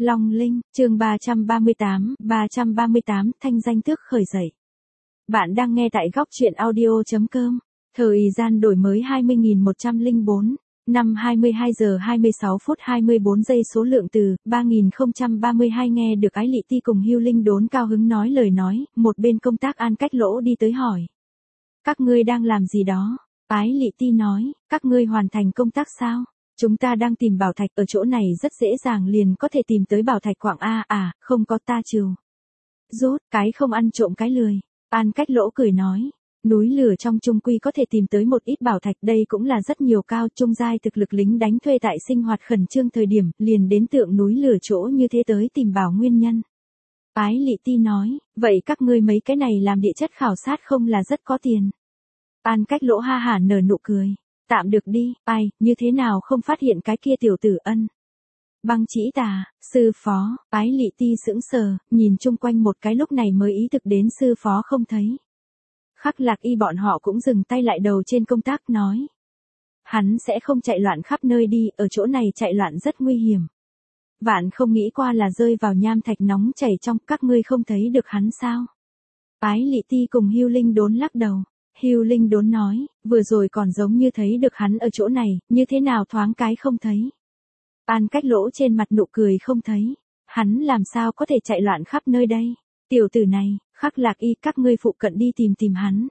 Long Linh, chương 338, thanh danh tước khởi dậy. Bạn đang nghe tại góc truyện audio.com. Thời gian đổi mới 20.104, năm 22 giờ 26 phút 24 giây, số lượng từ 3032. Nghe được Ái Lị Ti cùng Hưu Linh Đốn cao hứng nói lời nói, một bên công tác An Cách Lỗ đi tới hỏi. Các ngươi đang làm gì đó? Ái Lị Ti nói, các ngươi hoàn thành công tác sao? Chúng ta đang tìm bảo thạch, ở chỗ này rất dễ dàng liền có thể tìm tới bảo thạch quạng a. Không có ta trừ. Rốt, cái không ăn trộm cái lười. An Cách Lỗ cười nói, núi lửa trong trung quy có thể tìm tới một ít bảo thạch, đây cũng là rất nhiều cao trung giai thực lực lính đánh thuê tại sinh hoạt khẩn trương thời điểm, liền đến tượng núi lửa chỗ như thế tới tìm bảo nguyên nhân. Ái Lị Ti nói, vậy các ngươi mấy cái này làm địa chất khảo sát không là rất có tiền. An Cách Lỗ ha hả nở nụ cười. Tạm được đi, ai, như thế nào không phát hiện cái kia tiểu tử Ân. Băng Chỉ Tà, sư phó, Ái Lị Ti sững sờ, nhìn chung quanh một cái lúc này mới ý thực đến sư phó không thấy. Khắc Lạc Y bọn họ cũng dừng tay lại đầu trên công tác nói. Hắn sẽ không chạy loạn khắp nơi đi, ở chỗ này chạy loạn rất nguy hiểm. Vạn không nghĩ qua là rơi vào nham thạch nóng chảy trong, các ngươi không thấy được hắn sao? Ái Lị Ti cùng Hưu Linh Đốn lắc đầu. Hưu Linh Đốn nói, vừa rồi còn giống như thấy được hắn ở chỗ này, như thế nào thoáng cái không thấy. An Cách Lỗ trên mặt nụ cười không thấy. Hắn làm sao có thể chạy loạn khắp nơi đây? Tiểu tử này, Khắc Lạc Y, các ngươi phụ cận đi tìm hắn.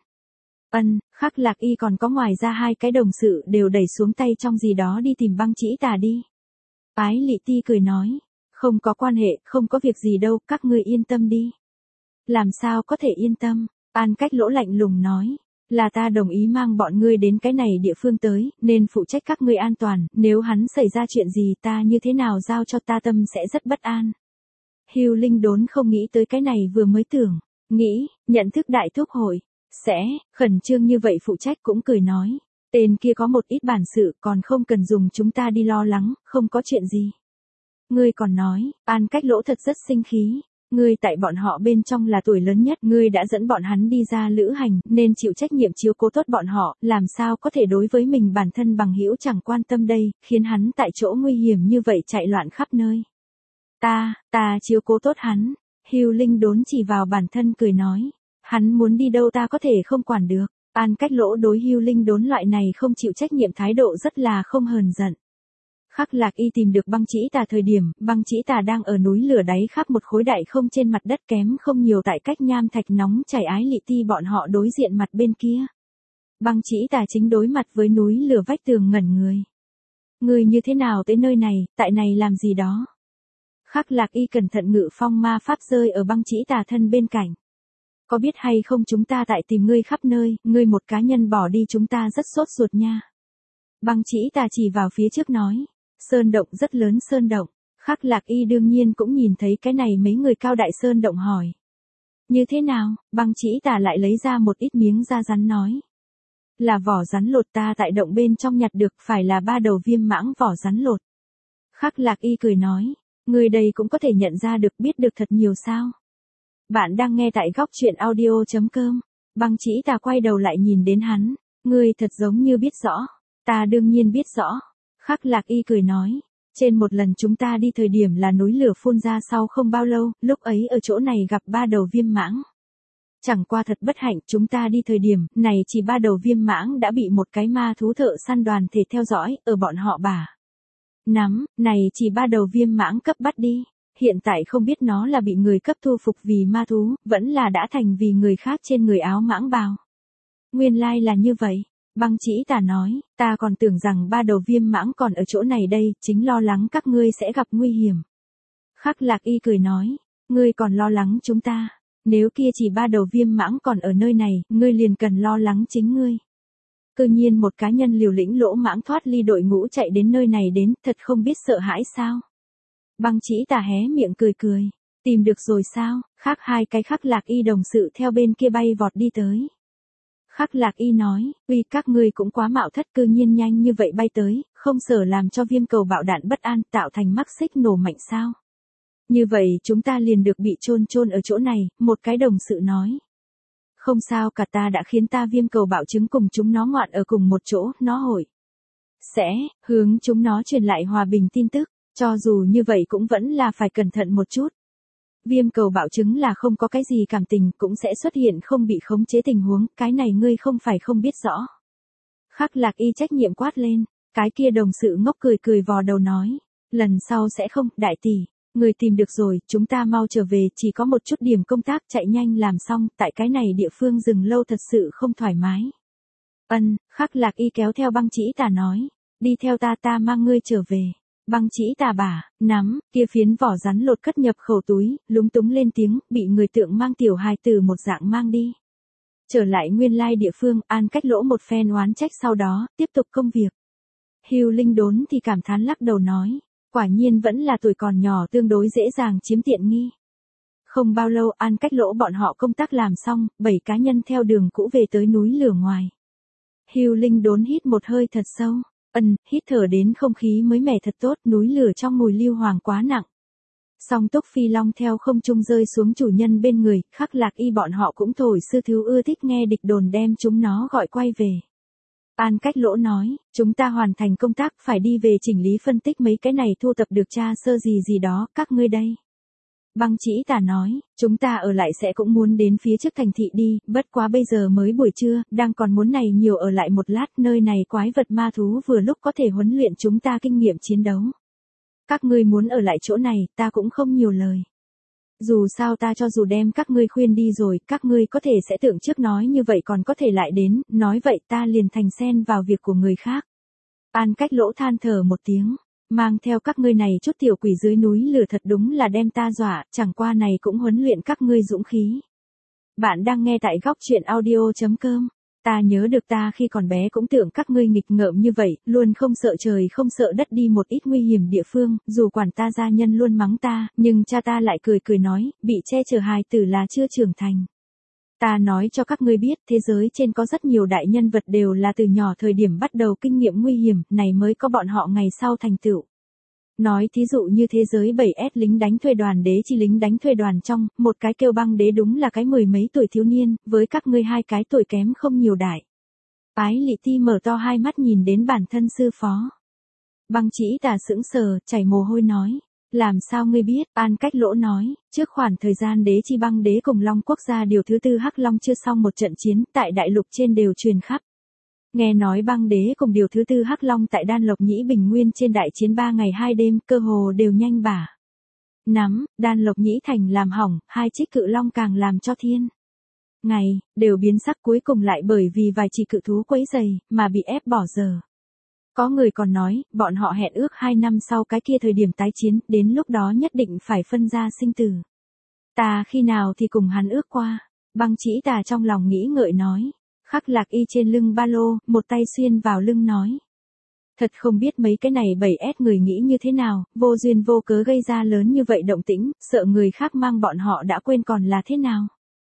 Khắc Lạc Y còn có ngoài ra hai cái đồng sự đều đẩy xuống tay trong gì đó đi tìm Băng Chỉ Tà đi. Ái Lị Ti cười nói, không có quan hệ, không có việc gì đâu, các ngươi yên tâm đi. Làm sao có thể yên tâm? An Cách Lỗ lạnh lùng nói. Là ta đồng ý mang bọn ngươi đến cái này địa phương tới, nên phụ trách các ngươi an toàn, nếu hắn xảy ra chuyện gì ta như thế nào giao cho ta, tâm sẽ rất bất an. Hưu Linh Đốn không nghĩ tới cái này, vừa mới tưởng, nghĩ, nhận thức đại thúc hội, sẽ, khẩn trương như vậy phụ trách cũng cười nói, tên kia có một ít bản sự còn không cần dùng chúng ta đi lo lắng, không có chuyện gì. Ngươi còn nói, An Cách Lỗ thật rất sinh khí. Ngươi tại bọn họ bên trong là tuổi lớn nhất, ngươi đã dẫn bọn hắn đi ra lữ hành, nên chịu trách nhiệm chiếu cố tốt bọn họ, làm sao có thể đối với mình bản thân bằng hữu chẳng quan tâm đây, khiến hắn tại chỗ nguy hiểm như vậy chạy loạn khắp nơi. Ta chiếu cố tốt hắn. Hưu Linh Đốn chỉ vào bản thân cười nói, hắn muốn đi đâu ta có thể không quản được. An Cách Lỗ đối Hưu Linh Đốn loại này không chịu trách nhiệm thái độ rất là không hờn giận. Khắc Lạc Y tìm được Băng Chỉ Tà thời điểm, Băng Chỉ Tà đang ở núi lửa đáy khắp một khối đại không trên mặt đất kém không nhiều tại cách nham thạch nóng chảy. Ái Lị Ti bọn họ đối diện mặt bên kia. Băng Chỉ Tà chính đối mặt với núi lửa vách tường ngẩn người. Người như thế nào tới nơi này, tại này làm gì đó? Khắc Lạc Y cẩn thận ngự phong ma pháp rơi ở Băng Chỉ Tà thân bên cạnh. Có biết hay không, chúng ta tại tìm ngươi khắp nơi, ngươi một cá nhân bỏ đi chúng ta rất sốt ruột nha. Băng Chỉ Tà chỉ vào phía trước nói. Sơn động rất lớn sơn động. Khắc Lạc Y đương nhiên cũng nhìn thấy cái này, mấy người cao đại sơn động hỏi. Như thế nào? Băng Chỉ Tà lại lấy ra một ít miếng da rắn nói. Là vỏ rắn lột, ta tại động bên trong nhặt được, phải là 3 đầu viêm mãng vỏ rắn lột. Khắc Lạc Y cười nói. Người đây cũng có thể nhận ra được, biết được thật nhiều sao? Bạn đang nghe tại góc truyện audio.com. Băng Chỉ Tà quay đầu lại nhìn đến hắn. Ngươi thật giống như biết rõ. Ta đương nhiên biết rõ. Khắc Lạc Y cười nói, trên một lần chúng ta đi thời điểm là núi lửa phun ra sau không bao lâu, lúc ấy ở chỗ này gặp 3 đầu viêm mãng. Chẳng qua thật bất hạnh, chúng ta đi thời điểm này chỉ 3 đầu viêm mãng đã bị một cái ma thú thợ săn đoàn thể theo dõi, ở bọn họ này chỉ 3 đầu viêm mãng cấp bắt đi. Hiện tại không biết nó là bị người cấp thu phục vì ma thú, vẫn là đã thành vì người khác trên người áo mãng bào. Nguyên lai là như vậy. Băng Chỉ Tà nói, ta còn tưởng rằng 3 đầu viêm mãng còn ở chỗ này đây, chính lo lắng các ngươi sẽ gặp nguy hiểm. Khắc Lạc Y cười nói, ngươi còn lo lắng chúng ta, nếu kia chỉ 3 đầu viêm mãng còn ở nơi này, ngươi liền cần lo lắng chính ngươi. Cơ nhiên một cá nhân liều lĩnh lỗ mãng thoát ly đội ngũ chạy đến nơi này đến, thật không biết sợ hãi sao? Băng Chỉ Tà hé miệng cười, tìm được rồi sao? Khác hai cái Khắc Lạc Y đồng sự theo bên kia bay vọt đi tới. Khắc Lạc Y nói, uy, các ngươi cũng quá mạo thất, cư nhiên nhanh như vậy bay tới, không sợ làm cho viêm cầu bạo đạn bất an tạo thành mắc xích nổ mạnh sao? Như vậy chúng ta liền được bị chôn ở chỗ này, một cái đồng sự nói. Không sao cả, ta đã khiến ta viêm cầu bạo chứng cùng chúng nó ngoạn ở cùng một chỗ, nó hội sẽ hướng chúng nó truyền lại hòa bình tin tức. Cho dù như vậy cũng vẫn là phải cẩn thận một chút. Viêm cầu bạo chứng là không có cái gì cảm tình cũng sẽ xuất hiện không bị khống chế tình huống, cái này ngươi không phải không biết rõ. Khắc Lạc Y trách nhiệm quát lên, cái kia đồng sự ngốc cười cười vò đầu nói, lần sau sẽ không, đại tỷ, người tìm được rồi, chúng ta mau trở về, chỉ có một chút điểm công tác chạy nhanh làm xong, tại cái này địa phương dừng lâu thật sự không thoải mái. Khắc Lạc Y kéo theo Băng Chỉ Tà nói, đi theo ta mang ngươi trở về. Băng Chỉ Tà bả, nắm, kia phiến vỏ rắn lột cất nhập khẩu túi, lúng túng lên tiếng, bị người tượng mang tiểu hài tử một dạng mang đi. Trở lại nguyên lai địa phương, An Cách Lỗ một phen oán trách sau đó, tiếp tục công việc. Hưu Linh Đốn thì cảm thán lắc đầu nói, quả nhiên vẫn là tuổi còn nhỏ tương đối dễ dàng chiếm tiện nghi. Không bao lâu An Cách Lỗ bọn họ công tác làm xong, 7 cá nhân theo đường cũ về tới núi lửa ngoài. Hưu Linh Đốn hít một hơi thật sâu, hít thở đến không khí mới mẻ thật tốt, núi lửa trong mùi lưu hoàng quá nặng. Song Túc Phi Long theo không trung rơi xuống chủ nhân bên người, Khắc Lạc Y bọn họ cũng thổi sư thiếu ưa thích nghe địch đồn đem chúng nó gọi quay về. An Cách Lỗ nói, chúng ta hoàn thành công tác phải đi về chỉnh lý phân tích mấy cái này thu tập được tra sơ gì đó, các ngươi đây. Băng Chỉ Tà nói, chúng ta ở lại sẽ cũng muốn đến phía trước thành thị đi, bất quá bây giờ mới buổi trưa, đang còn muốn này nhiều ở lại một lát, nơi này quái vật ma thú vừa lúc có thể huấn luyện chúng ta kinh nghiệm chiến đấu. Các ngươi muốn ở lại chỗ này, ta cũng không nhiều lời. Dù sao ta cho dù đem các ngươi khuyên đi rồi, các ngươi có thể sẽ tưởng trước nói như vậy còn có thể lại đến, nói vậy ta liền thành xen vào việc của người khác. An Cách Lỗ than thở một tiếng, mang theo các ngươi này chút tiểu quỷ dưới núi lửa thật đúng là đem ta dọa, chẳng qua này cũng huấn luyện các ngươi dũng khí. Bạn đang nghe tại góc truyện audio.com. Ta nhớ được ta khi còn bé cũng tưởng các ngươi nghịch ngợm như vậy, luôn không sợ trời không sợ đất đi một ít nguy hiểm địa phương, dù quản ta gia nhân luôn mắng ta, nhưng cha ta lại cười cười nói, bị che chở hài tử là chưa trưởng thành. Ta nói cho các ngươi biết, thế giới trên có rất nhiều đại nhân vật đều là từ nhỏ thời điểm bắt đầu kinh nghiệm nguy hiểm, này mới có bọn họ ngày sau thành tựu. Nói thí dụ như thế giới 7S lính đánh thuê đoàn đế chi lính đánh thuê đoàn trong, một cái kêu Băng Đế đúng là cái 10 mấy tuổi thiếu niên, với các ngươi 2 cái tuổi kém không nhiều đại. Ái Lị Ti mở to hai mắt nhìn đến bản thân sư phó. Băng Chỉ Tà sững sờ, chảy mồ hôi nói. Làm sao ngươi biết? An Cách Lỗ nói, trước khoảng thời gian đế chi Băng Đế cùng Long Quốc gia điều thứ 4 Hắc Long chưa xong một trận chiến, tại đại lục trên đều truyền khắp. Nghe nói Băng Đế cùng điều thứ 4 Hắc Long tại Đan Lộc Nhĩ Bình Nguyên trên đại chiến 3 ngày 2 đêm, cơ hồ đều nhanh bả. Đan Lộc Nhĩ thành làm hỏng, 2 trích cự long càng làm cho thiên ngày đều biến sắc, cuối cùng lại bởi vì vài chỉ cự thú quấy rầy mà bị ép bỏ giờ. Có người còn nói, bọn họ hẹn ước 2 năm sau cái kia thời điểm tái chiến, đến lúc đó nhất định phải phân ra sinh tử. Ta khi nào thì cùng hắn ước qua. Băng Chỉ Tà trong lòng nghĩ ngợi nói. Khắc Lạc Y trên lưng ba lô, một tay xuyên vào lưng nói. Thật không biết mấy cái này 7S người nghĩ như thế nào, vô duyên vô cớ gây ra lớn như vậy động tĩnh, sợ người khác mang bọn họ đã quên còn là thế nào.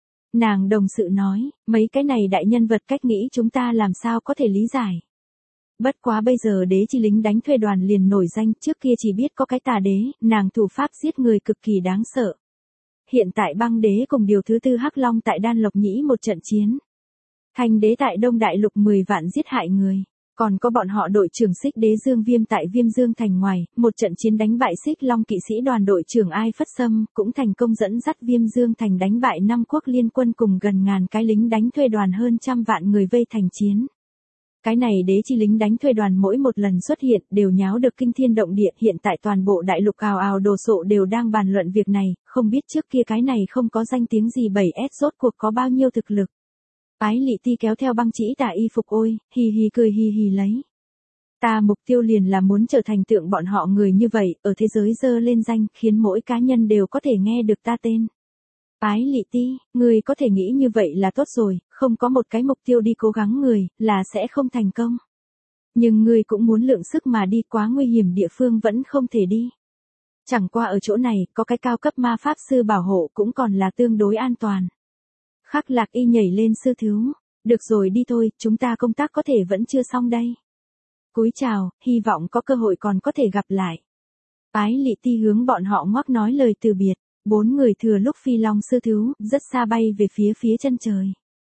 Nàng đồng sự nói, mấy cái này đại nhân vật cách nghĩ chúng ta làm sao có thể lý giải. Bất quá bây giờ đế chi lính đánh thuê đoàn liền nổi danh, trước kia chỉ biết có cái Tà Đế, nàng thủ pháp giết người cực kỳ đáng sợ. Hiện tại Băng Đế cùng điều thứ 4 Hắc Long tại Đan Lộc Nhĩ một trận chiến. Thanh Đế tại Đông Đại Lục 10 vạn giết hại người. Còn có bọn họ đội trưởng Xích Đế Dương Viêm tại Viêm Dương Thành ngoài, một trận chiến đánh bại Xích Long kỵ sĩ đoàn đội trưởng Ai Phất Sâm, cũng thành công dẫn dắt Viêm Dương Thành đánh bại 5 quốc liên quân cùng gần ngàn cái lính đánh thuê đoàn hơn trăm vạn người vây thành chiến. Cái này đế chi lính đánh thuê đoàn mỗi một lần xuất hiện đều nháo được kinh thiên động địa, hiện tại toàn bộ đại lục ào ào đồ sộ đều đang bàn luận việc này, không biết trước kia cái này không có danh tiếng gì 7S rốt cuộc có bao nhiêu thực lực. Ái Lị Ti kéo theo Băng Chỉ Tà y phục ôi, hì hì cười hì hì lấy. Ta mục tiêu liền là muốn trở thành tượng bọn họ người như vậy, ở thế giới dơ lên danh, khiến mỗi cá nhân đều có thể nghe được ta tên. Ái Lị Ti, người có thể nghĩ như vậy là tốt rồi, không có một cái mục tiêu đi cố gắng người, là sẽ không thành công. Nhưng người cũng muốn lượng sức mà đi, quá nguy hiểm địa phương vẫn không thể đi. Chẳng qua ở chỗ này, có cái cao cấp ma pháp sư bảo hộ cũng còn là tương đối an toàn. Khắc Lạc Y nhảy lên sư thiếu. Được rồi đi thôi, chúng ta công tác có thể vẫn chưa xong đây. Cúi chào, hy vọng có cơ hội còn có thể gặp lại. Ái Lị Ti hướng bọn họ ngoắc nói lời từ biệt. 4 người thừa lúc Phi Long sư thiếu, rất xa bay về phía chân trời.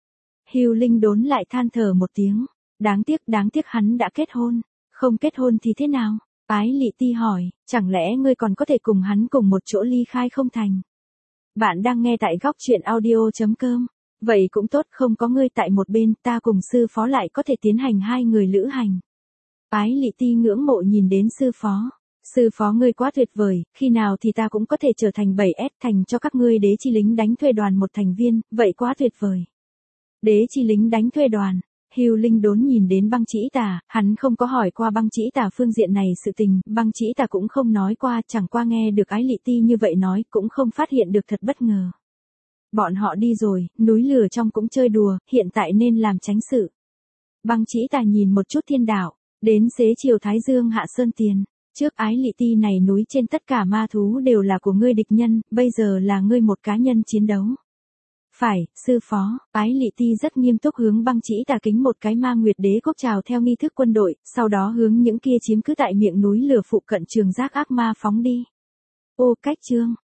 Hưu Linh Đốn lại than thở một tiếng. Đáng tiếc hắn đã kết hôn. Không kết hôn thì thế nào? Ái Lị Ti hỏi, chẳng lẽ ngươi còn có thể cùng hắn cùng một chỗ ly khai không thành? Bạn đang nghe tại góc truyện audio.com. Vậy cũng tốt, không có ngươi tại một bên, ta cùng sư phó lại có thể tiến hành 2 người lữ hành. Ái Lị Ti ngưỡng mộ nhìn đến sư phó. Sư phó ngươi quá tuyệt vời, khi nào thì ta cũng có thể trở thành 7S thành cho các ngươi đế chi lính đánh thuê đoàn một thành viên, vậy quá tuyệt vời. Đế chi lính đánh thuê đoàn. Hưu Linh Đốn nhìn đến Băng Chỉ Tà, hắn không có hỏi qua Băng Chỉ Tà phương diện này sự tình, Băng Chỉ Tà cũng không nói qua, chẳng qua nghe được Ái Lị Ti như vậy nói, cũng không phát hiện được thật bất ngờ. Bọn họ đi rồi, núi lửa trong cũng chơi đùa, hiện tại nên làm tránh sự. Băng Chỉ Tà nhìn một chút thiên đạo, đến xế chiều Thái Dương hạ sơn tiền. Trước Ái Lị Ti này núi trên tất cả ma thú đều là của ngươi địch nhân, bây giờ là ngươi một cá nhân chiến đấu. Phải, sư phó, Ái Lị Ti rất nghiêm túc hướng Băng Chỉ Tà kính một cái Ma Nguyệt Đế quốc chào theo nghi thức quân đội, sau đó hướng những kia chiếm cứ tại miệng núi lửa phụ cận trường giác ác ma phóng đi. Ô cách chương.